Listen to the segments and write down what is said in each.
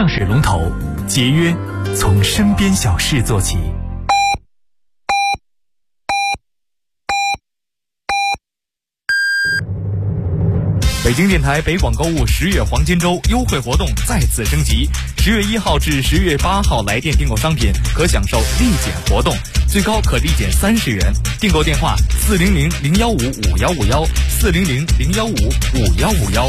上水龙头，节约从身边小事做起。北京电台北广购物10月黄金周优惠活动再次升级，10月1号至10月8号来电订购商品可享受立减活动，最高可立减30元。订购电话400-015-5151，400-015-5151。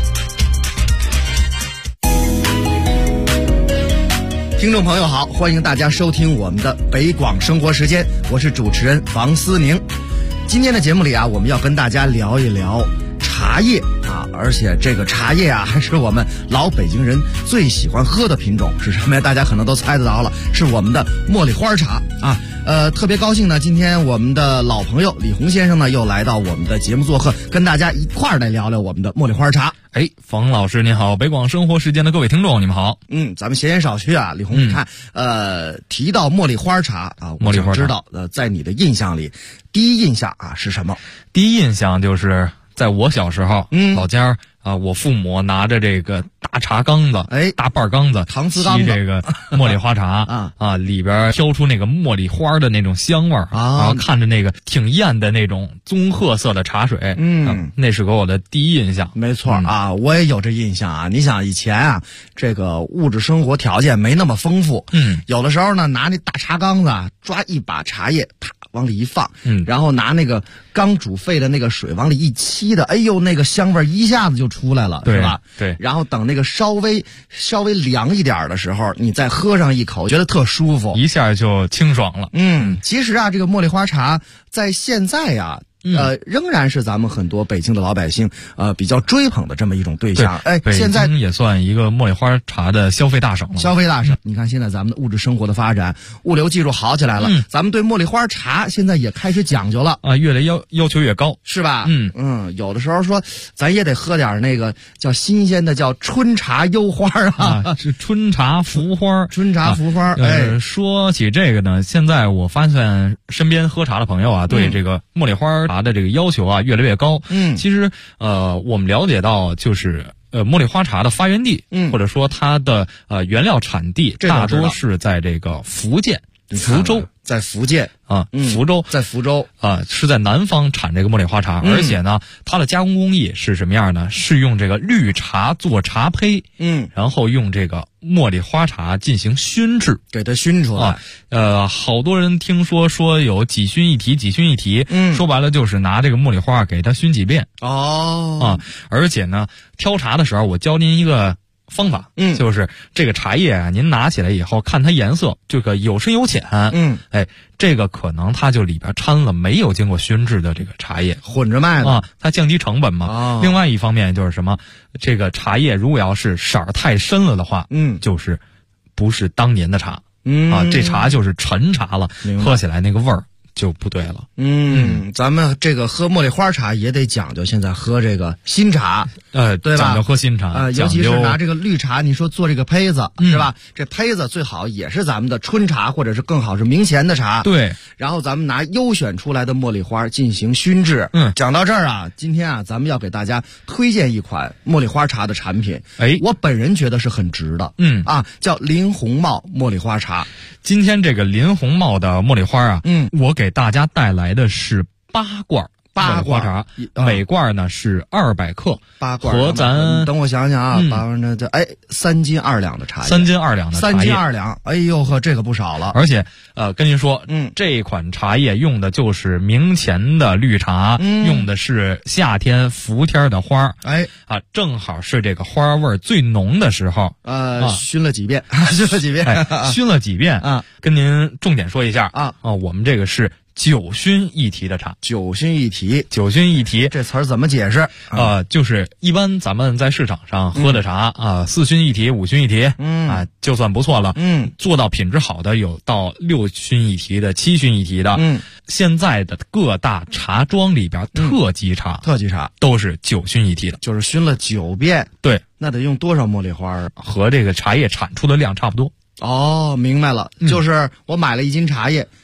听众朋友好，欢迎大家收听我们的北广生活时间，我是主持人王思宁。今天的节目里啊，我们要跟大家聊一聊茶叶啊，而且这个茶叶啊，还是我们老北京人最喜欢喝的品种，是什么呀？大家可能都猜得到了，是我们的茉莉花茶啊。特别高兴呢，今天我们的老朋友李红先生呢又来到我们的节目做客，跟大家一块儿来聊聊我们的茉莉花茶。 冯老师您好，北广生活时间的各位听众你们好。 咱们闲言少叙啊，李红，你看，提到茉莉花茶啊，我想知道，在你的印象里，第一印象啊是什么？ 第一印象就是在我小时候，老家啊，我父母拿着这个大茶缸子，大半缸子， 搪瓷缸子， 沏这个茉莉花茶里边飘出那个茉莉花的那种香味儿然后看着那个挺艳的那种棕褐色的茶水，那是给我的第一印象。 没错啊，我也有这印象啊。你想以前啊，这个物质生活条件没那么丰富，有的时候呢，拿那大茶缸子抓一把茶叶，啪往里一放，然后拿那个刚煮沸的那个水往里一沏的，哎呦，那个香味一下子就出来了，是吧？ 对。 然后等那个稍微凉一点的时候，你再喝上一口，觉得特舒服， 一下就清爽了。 其实啊，这个茉莉花茶在现在呀，仍然是咱们很多北京的老百姓比较追捧的这么一种对象。现在北京也算一个茉莉花茶的消费大省了。 消费大省，你看现在咱们的物质生活的发展，物流技术好起来了，咱们对茉莉花茶现在也开始讲究了啊，越来要求越高， 是吧？有的时候说咱也得喝点那个叫新鲜的，叫春茶幽花啊， 是春茶浮花， 春茶浮花。 说起这个呢，现在我发现身边喝茶的朋友啊，对这个茉莉花茶的这个要求啊越来越高。其实我们了解到就是茉莉花茶的发源地，或者说它的原料产地大多是在这个福建福州， 在福建啊，福州， 在福州啊，是在南方产这个茉莉花茶，而且呢，它的加工工艺是什么样呢？是用这个绿茶做茶胚，然后用这个茉莉花茶进行熏制， 给它熏出来。 好多人听说有几熏一提，几熏一提，说白了就是拿这个茉莉花给它熏几遍。而且呢，挑茶的时候我教您一个方法，就是这个茶叶啊，您拿起来以后看它颜色，这个有深有浅，这个可能它就里边掺了没有经过熏制的这个茶叶， 混着卖的它降低成本嘛。另外一方面就是什么，这个茶叶如果要是色儿太深了的话，就是不是当年的茶，这茶就是陈茶了，喝起来那个味儿就不对了。 咱们这个喝茉莉花茶也得讲究，现在喝这个新茶，对吧？ 讲究喝新茶， 尤其是拿这个绿茶，你说做这个胚子，是吧？这胚子最好也是咱们的春茶，或者是更好是明前的茶。 对。 然后咱们拿优选出来的茉莉花进行熏制。讲到这儿啊，今天啊，咱们要给大家推荐一款茉莉花茶的产品。我本人觉得是很值的。叫林红帽茉莉花茶。 今天这个林红帽的茉莉花啊，我给大家带来的是8罐茉莉花茶，每罐呢是200克 ，8罐和咱等我想想啊，8罐这3斤2两的茶叶 ，3斤2两的茶叶，3 斤2两，哎呦呵，这个不少了。 而且跟您说，这款茶叶用的就是明前的绿茶，用的是夏天伏天的花，正好是这个花味最浓的时候， 熏了几遍， 熏了几遍啊，跟您重点说一下我们这个是9熏一提的茶。 9熏一提这词儿怎么解释？ 就是一般咱们在市场上喝的茶4熏一提、5熏一提就算不错了。做到品质好的有到6熏一提的、7熏一提的。现在的各大茶庄里边特级茶都是9熏一提的， 就是熏了9遍。 对， 那得用多少茉莉花？ 和这个茶叶产出的量差不多。 明白了，就是我买了1斤茶叶，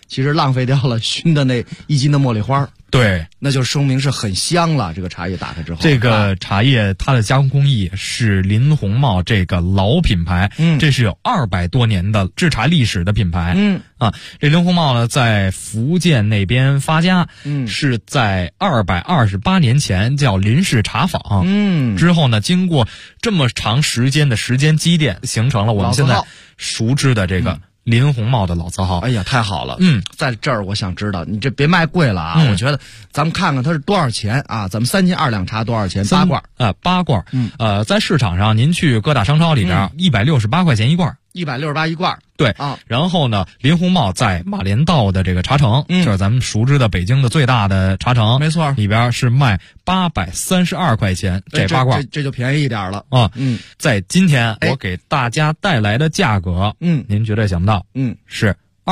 其实浪费掉了熏的那1斤的茉莉花。 对， 那就说明是很香了。这个茶叶打开之后， 这个茶叶它的加工工艺是林红帽这个老品牌，这是有200多年的制茶历史的品牌，这林红帽呢在福建那边发家，是在228年前叫林氏茶坊，之后呢经过这么长时间的时间积淀，形成了我们现在熟知的这个林红帽的老字号。 哎呀，太好了！在这儿我想知道，你这别卖贵了啊！我觉得咱们看看它是多少钱啊？咱们3斤2两茶多少钱？8罐 8罐。在市场上您去各大商超里边，168块钱一罐。 168一罐， 对啊。然后呢，林红帽在马连道的这个茶城，就是咱们熟知的北京的最大的茶城， 没错， 里边是卖832块钱这8罐， 这就便宜一点了啊。在今天我给大家带来的价格，您绝对想不到，是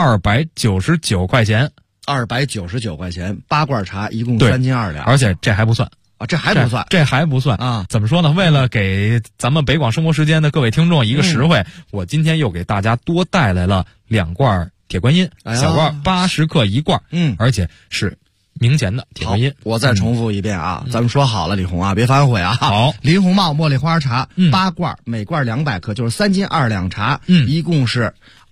299块钱 ，299块钱，8罐茶一共3斤2两， 而且这还不算。 这还不算， 这还不算啊！ 怎么说呢？为了给咱们北广生活时间的各位听众一个实惠，我今天又给大家多带来了2罐铁观音，小罐80克一罐，而且是明前的铁观音。 我再重复一遍啊，咱们说好了，李红啊，别反悔啊。 好， 林红帽茉莉花茶8罐，每罐200克，就是3斤2两茶，一共是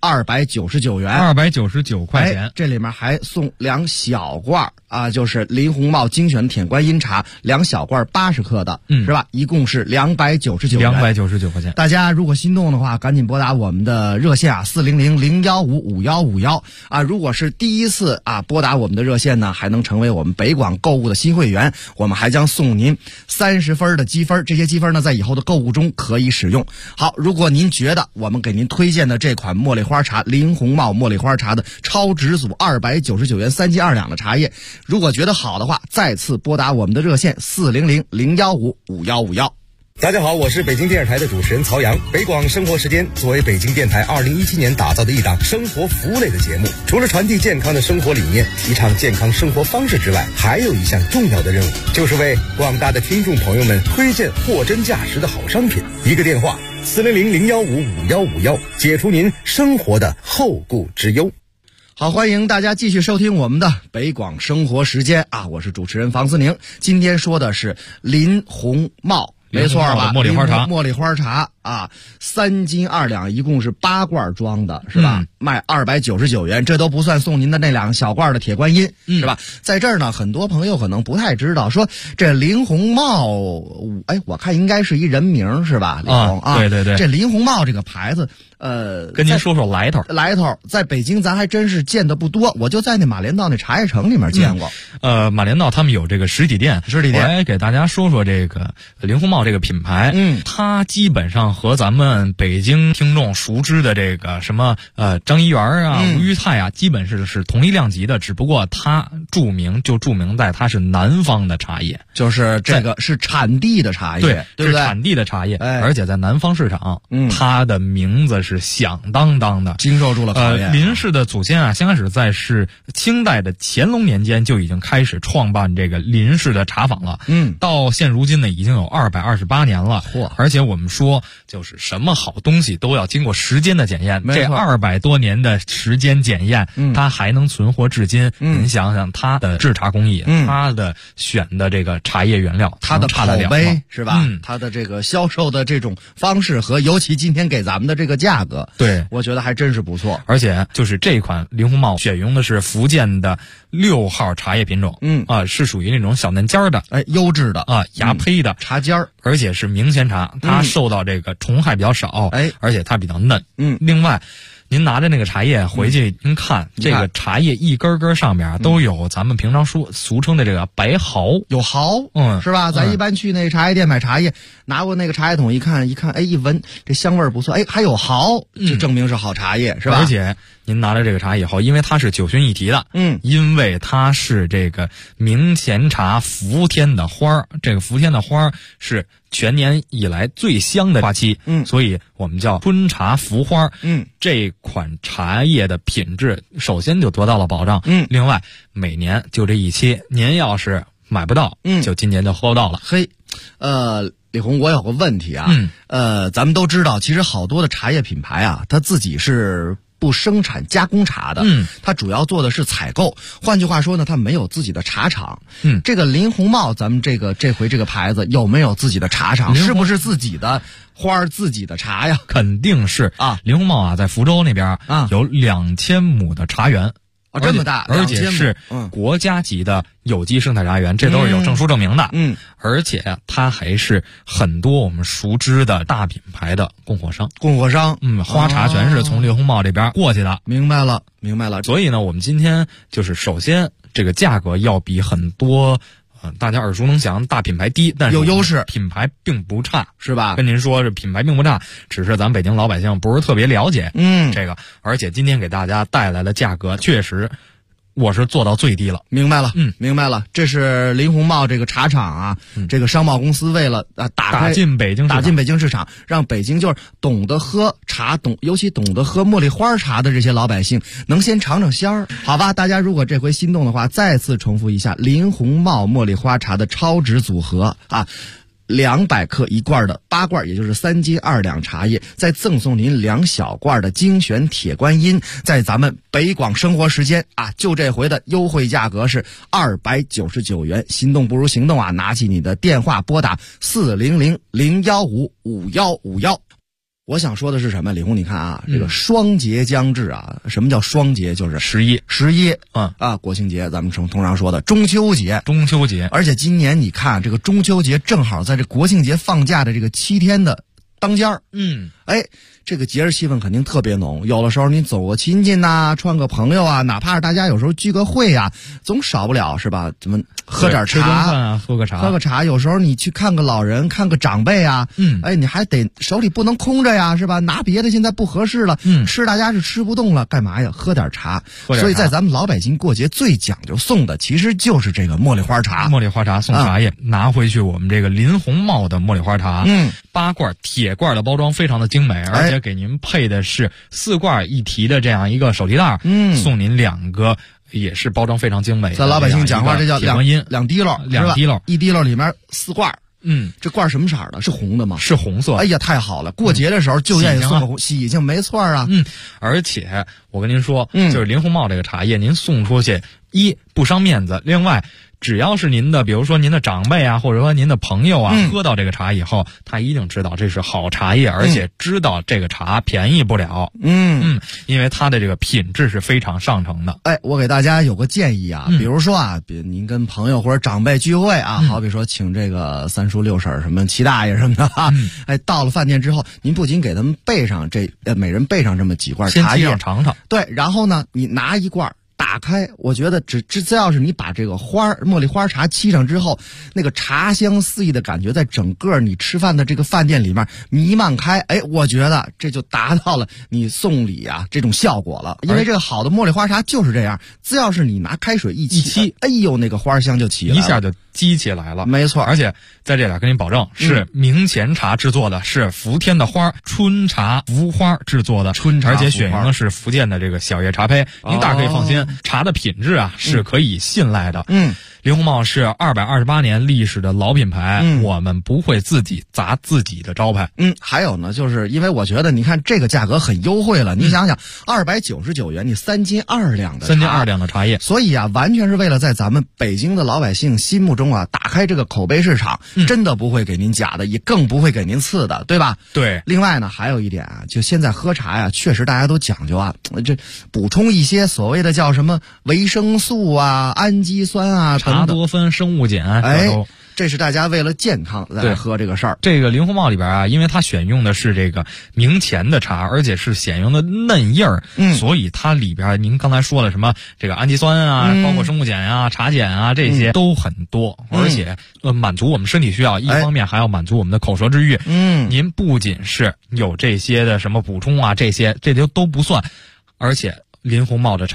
299元 ，299块钱。 这里面还送2小罐啊，就是林红帽精选铁观音茶2小罐80克的，是吧？一共是299元 ，299块钱。 大家如果心动的话，赶紧拨打我们的热线啊，400-015-5151啊。如果是第一次啊拨打我们的热线呢，还能成为我们北广购物的新会员，我们还将送您30分的积分，这些积分呢在以后的购物中可以使用。好，如果您觉得我们给您推荐的这款茉莉花茶林红帽茉莉花茶的超值组299元3斤2两的茶叶，如果觉得好的话，再次拨打我们的热线400-015-5151。 大家好，我是北京电视台的主持人曹阳。北广生活时间作为北京电台2017年打造的一档生活服务类的节目，除了传递健康的生活理念，提倡健康生活方式之外，还有一项重要的任务，就是为广大的听众朋友们推荐货真价实的好商品。一个电话400-015-5151，解除您生活的后顾之忧。 好，欢迎大家继续收听我们的北广生活时间啊，我是主持人房思宁。今天说的是林红帽，没错吧？ 茉莉花茶， 茉莉花茶啊，3斤2两，一共是8罐装的，是吧？卖299元，这都不算送您的那2小罐的铁观音，是吧？在这儿呢，很多朋友可能不太知道，说这林红帽，我看应该是一人名，是吧？李红啊， 对对对， 这林红帽这个牌子， 跟您说说来头， 在北京咱还真是见的不多，我就在那马连道那茶叶城里面见过。 马连道他们有这个实体店，我来给大家说说这个林红帽这个品牌，它基本上和咱们北京听众熟知的这个什么张一元啊、吴裕泰啊，基本是同一量级的，只不过它著名在它是南方的茶叶， 就是这个是产地的茶叶，对不对？ 是产地的茶叶，而且在南方市场，它的名字是响当当的， 经受住了考验。 林氏的祖先啊，先开始在是清代的乾隆年间就已经开始创办这个林氏的茶坊了，到现如今呢，已经有228年了。而且我们说，就是什么好东西都要经过时间的检验，这200多年的时间检验，它还能存活至今。您想想，它的制茶工艺，它的选的这个茶叶原料， 它的口碑是吧？它的这个销售的这种方式和尤其今天给咱们的这个价格， 对， 我觉得还真是不错。 而且就是这款林红帽选用的是福建的6号茶叶品种，是属于那种小嫩尖的， 优质的啊，芽胚的茶尖儿， 而且是明前茶，它受到这个虫害比较少，而且它比较嫩，另外。您拿着那个茶叶回去，您看这个茶叶一根根上面都有咱们平常俗称的这个白毫， 有毫，是吧？咱一般去那茶叶店买茶叶，拿过那个茶叶桶一看，一闻这香味不错，还有毫，就证明是好茶叶，是吧？ 而且您拿着这个茶以后，因为它是9熏一提的，因为它是这个明前茶伏天的花，这个伏天的花是全年以来最香的花期，所以我们叫春茶伏花，这款茶叶的品质首先就得到了保障，另外每年就这一期，您要是买不到，就今年就喝不到了。 嘿，李红，我有个问题啊，咱们都知道，其实好多的茶叶品牌啊，它自己是不生产加工茶的，它主要做的是采购。换句话说呢，它没有自己的茶厂。这个林红帽，咱们这回这个牌子有没有自己的茶厂？是不是自己的花自己的茶呀？ 肯定是啊。林红帽啊，在福州那边啊有2000亩的茶园。 这么大， 而且是国家级的有机生态茶园，这都是有证书证明的。而且它还是很多我们熟知的大品牌的供货商。花茶全是从林红帽这边过去的。 明白了。 所以呢，我们今天就是首先这个价格要比很多大家耳熟能详大品牌低，但是有优势， 品牌并不差， 是吧？ 跟您说，这品牌并不差，只是咱北京老百姓不是特别了解这个。而且今天给大家带来的价格，确实我是做到最低了。 明白了。这是林红帽这个茶厂啊，这个商贸公司为了打进北京市场，让北京就是懂得喝茶尤其懂得喝茉莉花茶的这些老百姓能先尝尝鲜儿。好吧，大家如果这回心动的话，再次重复一下林红帽茉莉花茶的超值组合啊。200克一罐的8罐，也就是3斤2两茶叶，再赠送您2小罐的精选铁观音，在咱们北广生活时间啊，就这回的优惠价格是299元。心动不如行动啊！拿起你的电话拨打400-015-5151。我想说的是什么？李红，你看啊，这个双节将至啊，什么叫双节？就是11，国庆节，咱们通常说的中秋节，而且今年你看这个中秋节正好在这国庆节放假的这个7天的当间儿，这个节日气氛肯定特别浓。有的时候你走个亲戚呐，串个朋友啊，哪怕是大家有时候聚个会啊，总少不了是吧？怎么喝点茶， 吃顿饭啊，喝个茶。有时候你去看个老人，看个长辈啊，你还得手里不能空着呀，是吧？拿别的现在不合适了，吃大家是吃不动了，干嘛呀？喝点茶。所以在咱们老百姓过节最讲究送的，其实就是这个茉莉花茶。 送茶叶，拿回去我们这个林红帽的茉莉花茶，8罐铁罐的包装非常的精美，而且给您配的是4罐一提的这样一个手提袋，送您2个也是包装非常精美。 咱老百姓讲话这叫两滴漏，2滴漏，一滴漏里面4罐。这罐什么色的？是红的吗？ 是红色。 哎呀，太好了！过节的时候就愿意送个红喜庆，没错啊。 而且我跟您说，就是林红帽这个茶叶，您送出去不伤面子，另外只要是您的，比如说您的长辈啊，或者说您的朋友啊，喝到这个茶以后，他一定知道这是好茶叶，而且知道这个茶便宜不了。因为它的这个品质是非常上乘的。 我给大家有个建议啊，比如说啊，您跟朋友或者长辈聚会啊，好比说请这个3叔6婶什么7大爷什么的啊，到了饭店之后，您不仅给他们备上每人备上这么几罐茶叶， 先尝尝。 对，然后呢，你拿一罐打开，我觉得只要是你把这个茉莉花茶沏上之后，那个茶香四溢的感觉在整个你吃饭的这个饭店里面弥漫开，我觉得这就达到了你送礼啊这种效果了。因为这个好的茉莉花茶就是这样，只要是你拿开水一沏，哎呦，那个花香就起来了， 一下就激起来了。 没错， 而且在这里跟您保证是明前茶制作的，是福天的花春茶福花制作的，而且选用的是福建的这个小叶茶胚，您大可以放心。茶的品质啊是可以信赖的。林红帽是228年历史的老品牌，我们不会自己砸自己的招牌。 还有呢，就是因为我觉得你看这个价格很优惠了，你想想299元，你3斤2两的茶叶， 所以啊，完全是为了在咱们北京的老百姓心目中啊打开这个口碑市场，真的不会给您假的，也更不会给您次的，对吧？ 对。 另外呢，还有一点啊，就现在喝茶呀，确实大家都讲究啊，这补充一些所谓的叫什么维生素啊、氨基酸啊、 茶多酚、生物碱， 这是大家为了健康在喝这个事儿。 这个林红帽里边啊，因为它选用的是这个明前的茶，而且是选用的嫩叶儿，所以它里边您刚才说了什么这个氨基酸啊，包括生物碱啊、茶碱啊，这些都很多，而且满足我们身体需要，一方面还要满足我们的口舌之欲。您不仅是有这些的什么补充啊，这些都不算，而且林红帽的茶叶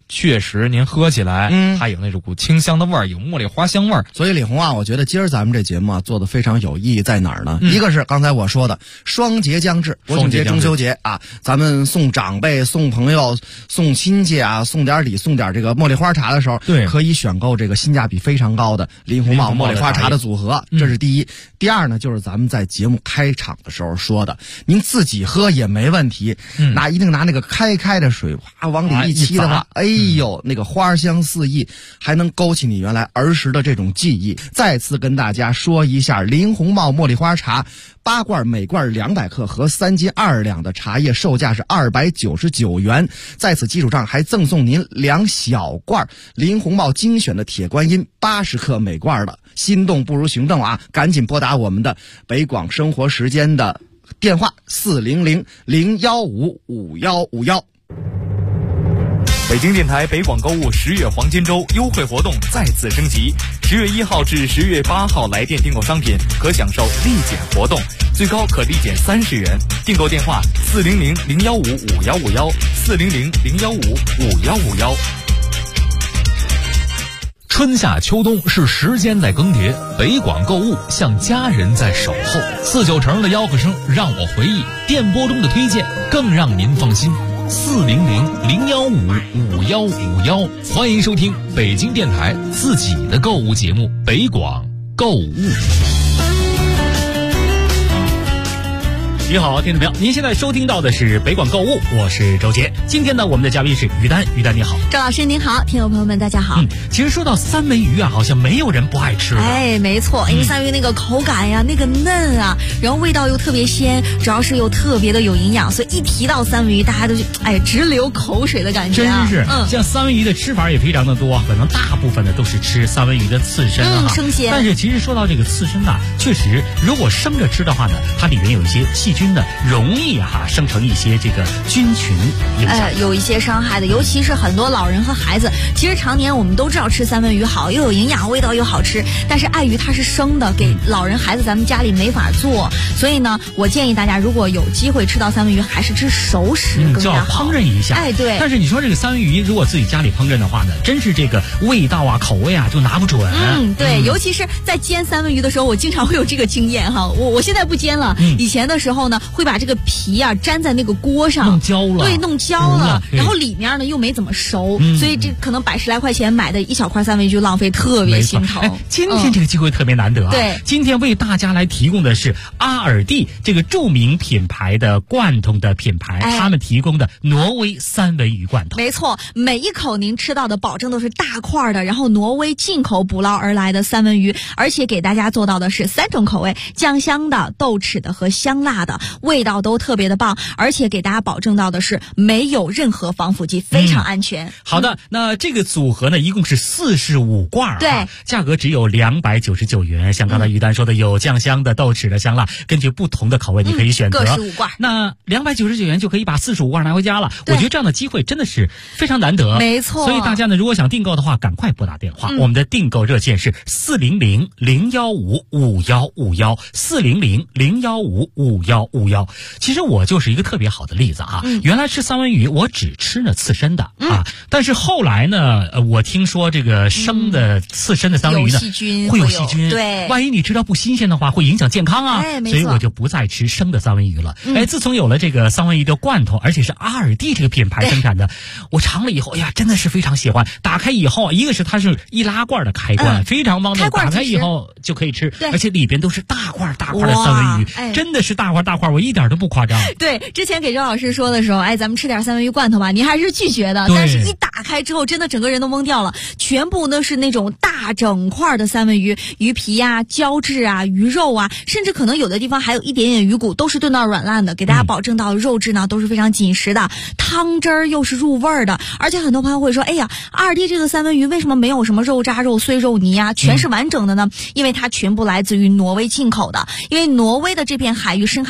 确实您喝起来，还有那种股清香的味儿，有茉莉花香味儿。 所以李红啊，我觉得今儿咱们这节目啊做的非常有意义，在哪儿呢？一个是刚才我说的双节将至，国庆节、中秋节啊，咱们送长辈、送朋友、送亲戚啊，送点礼、送点这个茉莉花茶的时候， 对， 可以选购这个性价比非常高的林红帽茉莉花茶的组合，这是第一。第二呢，就是咱们在节目开场的时候说的，您自己喝也没问题，一定拿那个开的水往里一沏的话，哎呦，那个花香四溢，还能勾起你原来儿时的这种记忆。再次跟大家说一下，林红帽茉莉花茶8罐，每罐200克和3斤2两的茶叶，售价是299元。在此基础上，还赠送您2小罐林红帽精选的铁观音80克每罐的。心动不如行动啊！赶紧拨打我们的北广生活时间的电话400-015-5151。 北京电台北广购物10月黄金周优惠活动再次升级，10月1号至10月8号来电订购商品可享受立减活动，最高可立减30元。订购电话400-015-5151，400-015-5151。 春夏秋冬是时间在更迭，北广购物像家人在守候。49成的吆喝声让我回忆，电波中的推荐更让您放心。400-015-5151，欢迎收听北京电台自己的购物节目北广购物。 你好，听众朋友，您现在收听到的是北广购物，我是周杰。今天呢，我们的嘉宾是于丹，于丹你好。 赵老师您好，听众朋友们大家好。 其实说到三文鱼啊，好像没有人不爱吃的。 哎，没错，因为三文鱼那个口感呀，那个嫩啊，然后味道又特别鲜，主要是又特别的有营养，所以一提到三文鱼，大家都直流口水的感觉啊。 真是，像三文鱼的吃法也非常的多，可能大部分的都是吃三文鱼的刺身啊， 生鲜。 但是其实说到这个刺身啊，确实如果生着吃的话呢，它里面有一些细菌呢，容易生成一些这个菌群影响， 有一些伤害的，尤其是很多老人和孩子。其实常年我们都知道吃三文鱼好，又有营养，味道又好吃，但是碍于它是生的，给老人孩子咱们家里没法做，所以呢，我建议大家如果有机会吃到三文鱼，还是吃熟食更加好， 就要烹饪一下。 哎，对。 但是你说这个三文鱼如果自己家里烹饪的话呢，真是这个味道啊、口味啊就拿不准。 对，尤其是在煎三文鱼的时候，我经常会有这个经验哈。我现在不煎了，以前的时候呢，会把这个皮啊粘在那个锅上， 弄焦了。 对，弄焦了，然后里面呢又没怎么熟，所以这可能100-10来块钱买的一小块三文鱼就浪费，特别心疼。 今天这个机会特别难得啊！ 对， 今天为大家来提供的是阿尔蒂这个著名品牌的罐头的品牌，他们提供的挪威三文鱼罐头。 没错，每一口您吃到的保证都是大块的，然后挪威进口捕捞而来的三文鱼，而且给大家做到的是3种口味，酱香的、豆豉的和香辣的，味道都特别的棒，而且给大家保证到的是没有任何防腐剂，非常安全。 好的，那这个组合呢，一共是45罐， 对， 价格只有299元。像刚才于丹说的，有酱香的、豆豉的、香辣，根据不同的口味你可以选择。 各15罐， 那299元就可以把45罐拿回家了。我觉得这样的机会真的是非常难得， 没错。 所以大家呢，如果想订购的话，赶快拨打电话，我们的订购热线是400-015-5151，400-015-5151。其实我就是一个特别好的例子啊。原来吃三文鱼我只吃呢刺身的但是后来呢，我听说这个生的刺身的三文鱼呢会有细菌， 对， 万一你吃到不新鲜的话，会影响健康啊。所以我就不再吃生的三文鱼了。自从有了这个三文鱼的罐头，而且是阿尔蒂这个品牌生产的，我尝了以后，真的是非常喜欢。打开以后，一个是它是易拉罐的开关，非常棒的，打开以后就可以吃，而且里边都是大块大块的三文鱼，真的是大块大块，我一点都不夸张。 对，之前给周老师说的时候，咱们吃点三文鱼罐头吧，您还是拒绝的。但是一打开之后，真的整个人都懵掉了，全部呢是那种大整块的三文鱼，鱼皮啊、胶质啊、鱼肉啊，甚至可能有的地方还有一点点鱼骨，都是炖到软烂的，给大家保证到肉质呢都是非常紧实的，汤汁儿又是入味儿的。而且很多朋友会说，阿尔蒂这个三文鱼为什么没有什么肉渣、肉碎、肉泥全是完整的呢？因为它全部来自于挪威进口的，因为挪威的这片海域深海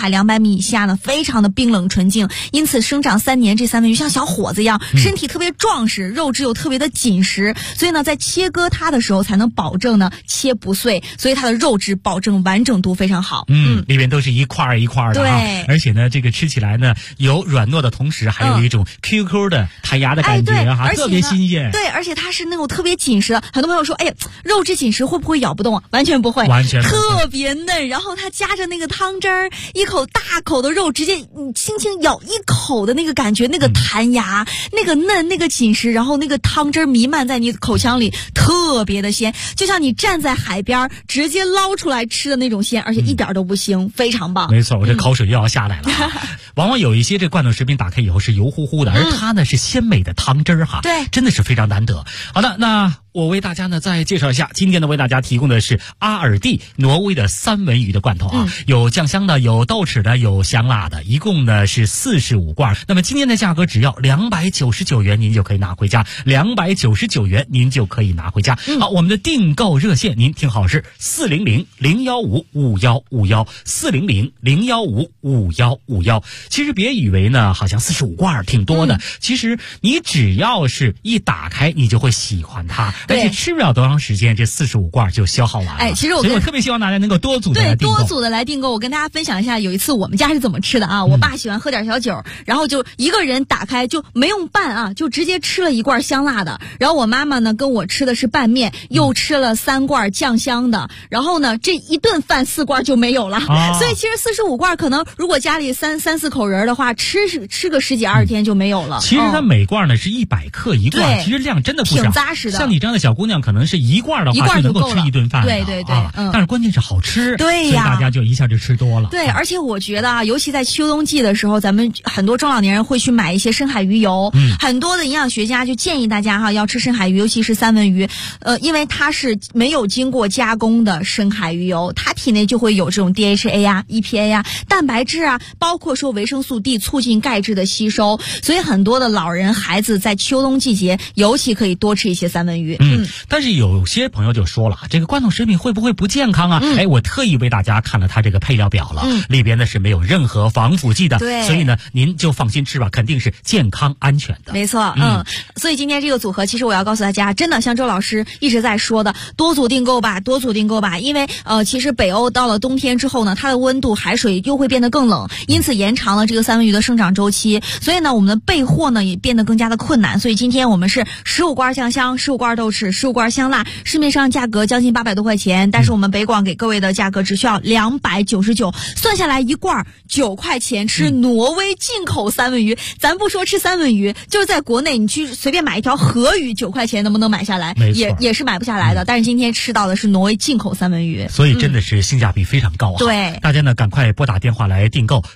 海200米以下呢，非常的冰冷纯净，因此生长3年这三文鱼像小伙子一样，身体特别壮实，肉质又特别的紧实，所以呢，在切割它的时候才能保证呢切不碎，所以它的肉质保证完整度非常好。 里面都是一块一块的， 对， 而且呢，这个吃起来呢有软糯的同时，还有一种 QQ 的弹牙的感觉特别新鲜。 对，而且它是那种特别紧实的。很多朋友说，哎呀，肉质紧实会不会咬不动啊？完全不会， 完全不会， 特别嫩。然后它夹着那个汤汁儿，一口大口的肉，直接你轻轻咬一口的那个感觉，那个弹牙，那个嫩，那个紧实，然后那个汤汁儿弥漫在你口腔里，特别的鲜，就像你站在海边直接捞出来吃的那种鲜，而且一点都不腥，非常棒。 没错，我这口水又要下来了。往往有一些这罐头食品打开以后是油乎乎的，而它呢是鲜美的汤汁儿哈， 对， 真的是非常难得。好的，那我为大家呢再介绍一下，今天呢为大家提供的是阿尔蒂挪威的三文鱼的罐头啊，有酱香的，有豆豉的，有香辣的，一共呢是45罐。那么今天的价格只要299元，您就可以拿回家，299元您就可以拿回家。好，我们的订购热线您听好是400-015-5151，400-015-5151。其实别以为呢好像45罐挺多的，其实你只要是一打开你就会喜欢它，而且吃不了多长时间这45罐就消耗完了。 哎，其实所以我特别希望大家能够多组的来订购。 多组的来订购。我跟大家分享一下，有一次我们家是怎么吃的啊？我爸喜欢喝点小酒，然后就一个人打开就没用拌啊，就直接吃了一罐香辣的。然后我妈妈呢跟我吃的是拌面，又吃了3罐酱香的。然后呢这一顿饭4罐就没有了。所以其实45罐可能如果家里三四口人的话，吃个10几20天就没有了。 其实它每罐呢是100克一罐，其实量真的不小， 挺扎实的。 像你这样的小姑娘，可能是1罐的话就能够吃一顿饭。 对， 但是关键是好吃， 对呀，所以大家就一下就吃多了。 对，而且我觉得啊，尤其在秋冬季的时候，咱们很多中老年人会去买一些深海鱼油。很多的营养学家就建议大家哈要吃深海鱼，尤其是三文鱼，因为它是没有经过加工的深海鱼油，它体内就会有这种 DHA 呀、EPA 呀、蛋白质啊，包括说维生素 D， 促进钙质的吸收。所以很多的老人孩子在秋冬季节尤其可以多吃一些三文鱼。 但是有些朋友就说了，这个罐头食品会不会不健康啊？我特意为大家看了它这个配料表了，里边呢是没有任何防腐剂的，所以呢您就放心吃吧，肯定是健康安全的。 没错，所以今天这个组合，其实我要告诉大家，真的像周老师一直在说的，多组订购吧，因为其实北欧到了冬天之后呢，它的温度海水又会变得更冷，因此延长了这个三文鱼的生长周期，所以呢我们的备货呢也变得更加的困难。所以今天我们是15罐酱香，15罐豆豉，15罐香辣，市面上价格将近800多块钱，但是我们北广给各位的价格只需要299，算下来一罐9块钱，吃挪威进口三文鱼。咱不说吃三文鱼，就是在国内你去随便买一条河鱼9块钱能不能买下来？也是买不下来的。但是今天吃到的是挪威进口三文鱼， 所以真的是性价比非常高啊！ 对， 大家呢赶快拨打电话来订购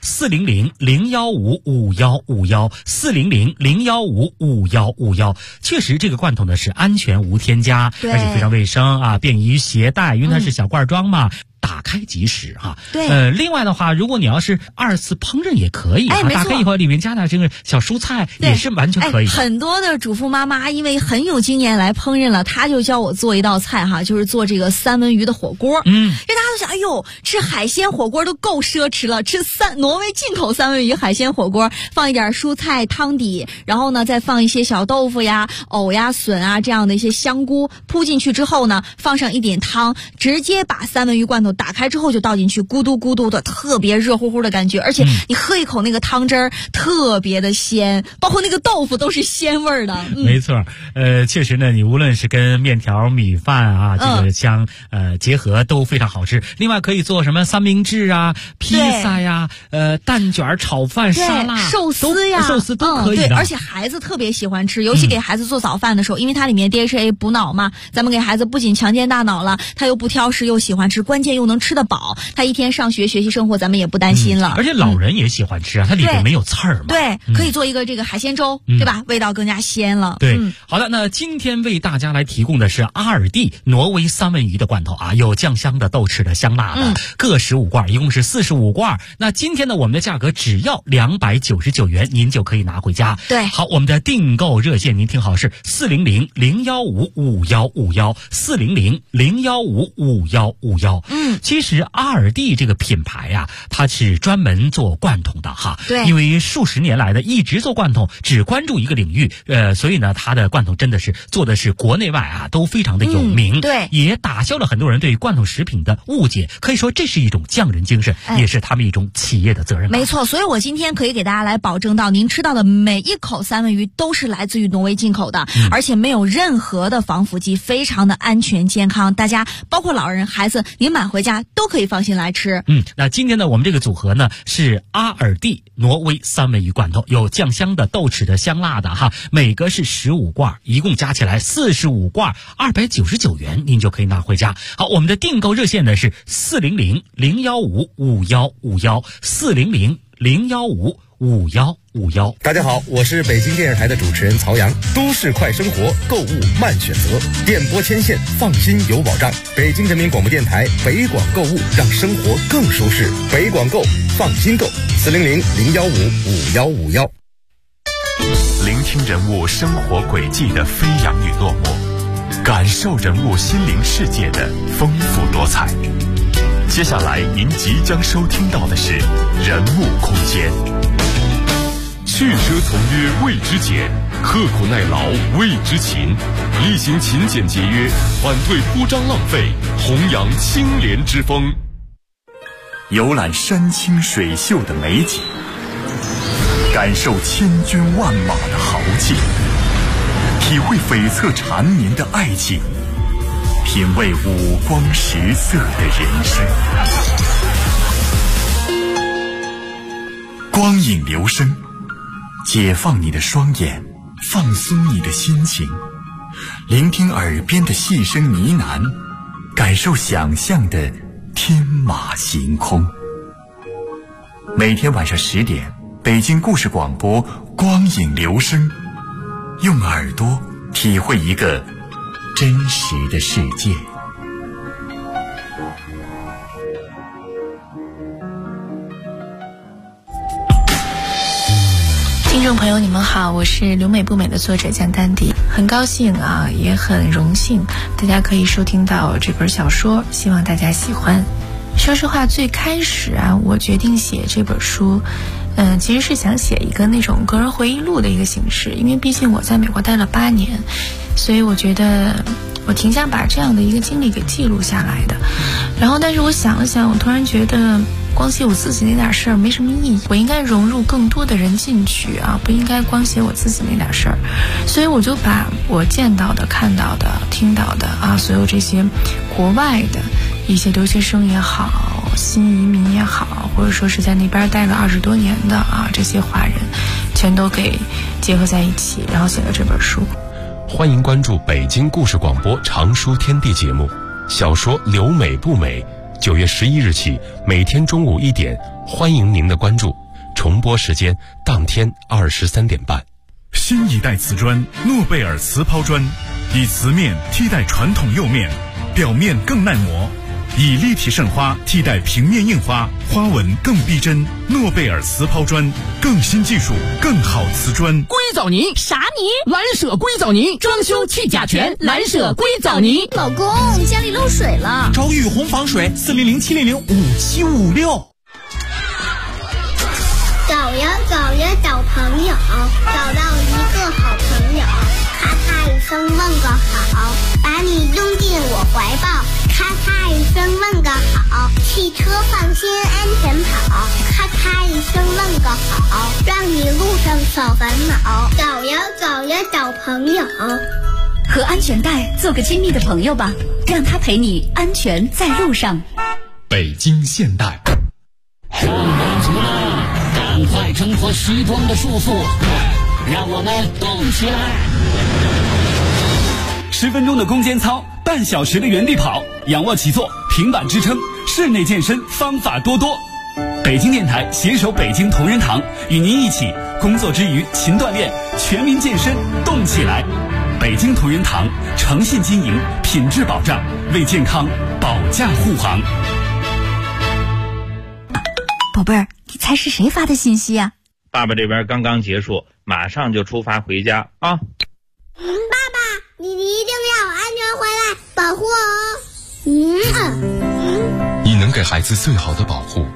400-015-5151，400-015-5151。确实这个罐头呢是安全无添加，而且非常卫生啊，便于携带，因为它是小罐装嘛。打开即食哈， 对。 另外的话，如果你要是2次烹饪也可以，打开以后里面加点这个小蔬菜也是完全可以的。 很多的主妇妈妈因为很有经验来烹饪了，她就教我做一道菜哈，就是做这个三文鱼的火锅。因为大家都想，哎呦，吃海鲜火锅都够奢侈了，吃挪威进口三文鱼海鲜火锅，放一点蔬菜汤底，然后呢再放一些小豆腐呀、藕呀、笋啊这样的一些香菇铺进去之后呢，放上一点汤，直接把三文鱼罐头打开之后就倒进去，咕嘟咕嘟的，特别热乎乎的感觉，而且你喝一口那个汤汁儿特别的鲜，包括那个豆腐都是鲜味儿的。 没错，确实呢，你无论是跟面条、米饭啊，这个相结合都非常好吃。另外可以做什么三明治啊、披萨呀、蛋卷、炒饭、沙拉、 寿司呀、 寿司都可以的。 对，而且孩子特别喜欢吃，尤其给孩子做早饭的时候，因为它里面 DHA 补脑嘛，咱们给孩子不仅强健大脑了，他又不挑食又喜欢吃，关键又能吃得饱，他一天上学学习生活咱们也不担心了。 而且老人也喜欢吃啊，它里面没有刺儿嘛。 对，可以做一个这个海鲜粥，对吧？味道更加鲜了。 对，好的，那今天为大家来提供的是阿尔蒂挪威三文鱼的罐头啊，有酱香的、豆豉的、香辣的，各15罐，一共是45罐。那今天呢，我们的价格只要299元，您就可以拿回家。 对， 好，我们的订购热线您听好是400-015-5151，400-015-5151。 其实阿尔蒂这个品牌呀，它是专门做罐头的哈。 对。 因为数十年来的一直做罐头，只关注一个领域，所以呢，它的罐头真的是做的是国内外啊都非常的有名。 对。 也打消了很多人对罐头食品的误解，可以说这是一种匠人精神，也是他们一种企业的责任感。 没错，所以我今天可以给大家来保证到，您吃到的每一口三文鱼都是来自于挪威进口的，而且没有任何的防腐剂，非常的安全健康。大家包括老人、孩子，您买回家都可以放心来吃。 那今天呢，我们这个组合呢是阿尔蒂挪威三文鱼罐头，有酱香的、豆豉的、香辣的哈，每个是15罐，一共加起来45罐，299元，您就可以拿回家。好，我们的订购热线呢是400-015-5151，400-015-5151。 大家好，我是北京电视台的主持人曹阳。都市快生活，购物慢选择，电波牵线，放心有保障。北京人民广播电台北广购物，让生活更舒适。北广购，放心购，400-015-5151。 聆听人物生活轨迹的飞扬与落寞，感受人物心灵世界的丰富多彩。接下来您即将收听到的是人物空间。 去奢从约谓之俭，刻苦耐劳谓之勤，厉行勤俭节约，反对铺张浪费，弘扬清廉之风。 游览山清水秀的美景，感受千军万马的豪气，体会悱恻缠绵的爱情，品味五光十色的人生。光影流声，解放你的双眼，放松你的心情，聆听耳边的细声呢喃，感受想象的天马行空。每天晚上10点，北京故事广播光影流声，用耳朵体会一个真实的世界。 听众朋友你们好，我是留美不美的作者江丹迪，很高兴啊，也很荣幸大家可以收听到这本小说，希望大家喜欢。说实话，最开始啊，我决定写这本书其实是想写一个那种个人回忆录的一个形式，因为毕竟我在美国待了8年，所以我觉得我挺想把这样的一个经历给记录下来的。然后但是我想了想，我突然觉得光写我自己那点事儿没什么意义，我应该融入更多的人进去啊，不应该光写我自己那点事儿。所以我就把我见到的、看到的、听到的啊，所有这些国外的一些留学生也好，新移民也好，或者说是在那边待了20多年的啊，这些华人全都给结合在一起，然后写了这本书。 欢迎关注北京故事广播长书天地节目，小说《留美不美》9月11日起，每天中午1点，欢迎您的关注。重播时间当天23点半。 新一代瓷砖诺贝尔瓷抛砖，以瓷面替代传统釉面，表面更耐磨，以立体渗花替代平面印花，花纹更逼真。诺贝尔瓷抛砖，更新技术，更好瓷砖。 硅藻泥啥泥？蓝舍硅藻泥，装修去甲醛，蓝舍硅藻泥。 老公，家里漏水了， 找雨虹防水，400-700-5756。 找呀找朋友，找到一个好朋友，咔嚓一声问个好，把你拥进我怀抱，咔嚓一声问个好，汽车放心安全跑，咔嚓一声问个好，让你路上少烦恼。找呀找朋友， 和安全带做个亲密的朋友吧，让他陪你安全在路上。 北京现代。 上班族们，赶快挣脱西装的束缚，让我们动起来 ！10分钟的攻坚操，半小时的原地跑，仰卧起坐，平板支撑，室内健身方法多多。北京电台携手北京同仁堂，与您一起工作之余勤锻炼，全民健身动起来。北京同仁堂诚信经营，品质保障，为健康保驾护航。 宝贝儿，你猜是谁发的信息呀？ 爸爸这边刚刚结束，马上就出发回家啊！ 爸爸，你一定要安全回来，保护我哦。 给孩子最好的保护。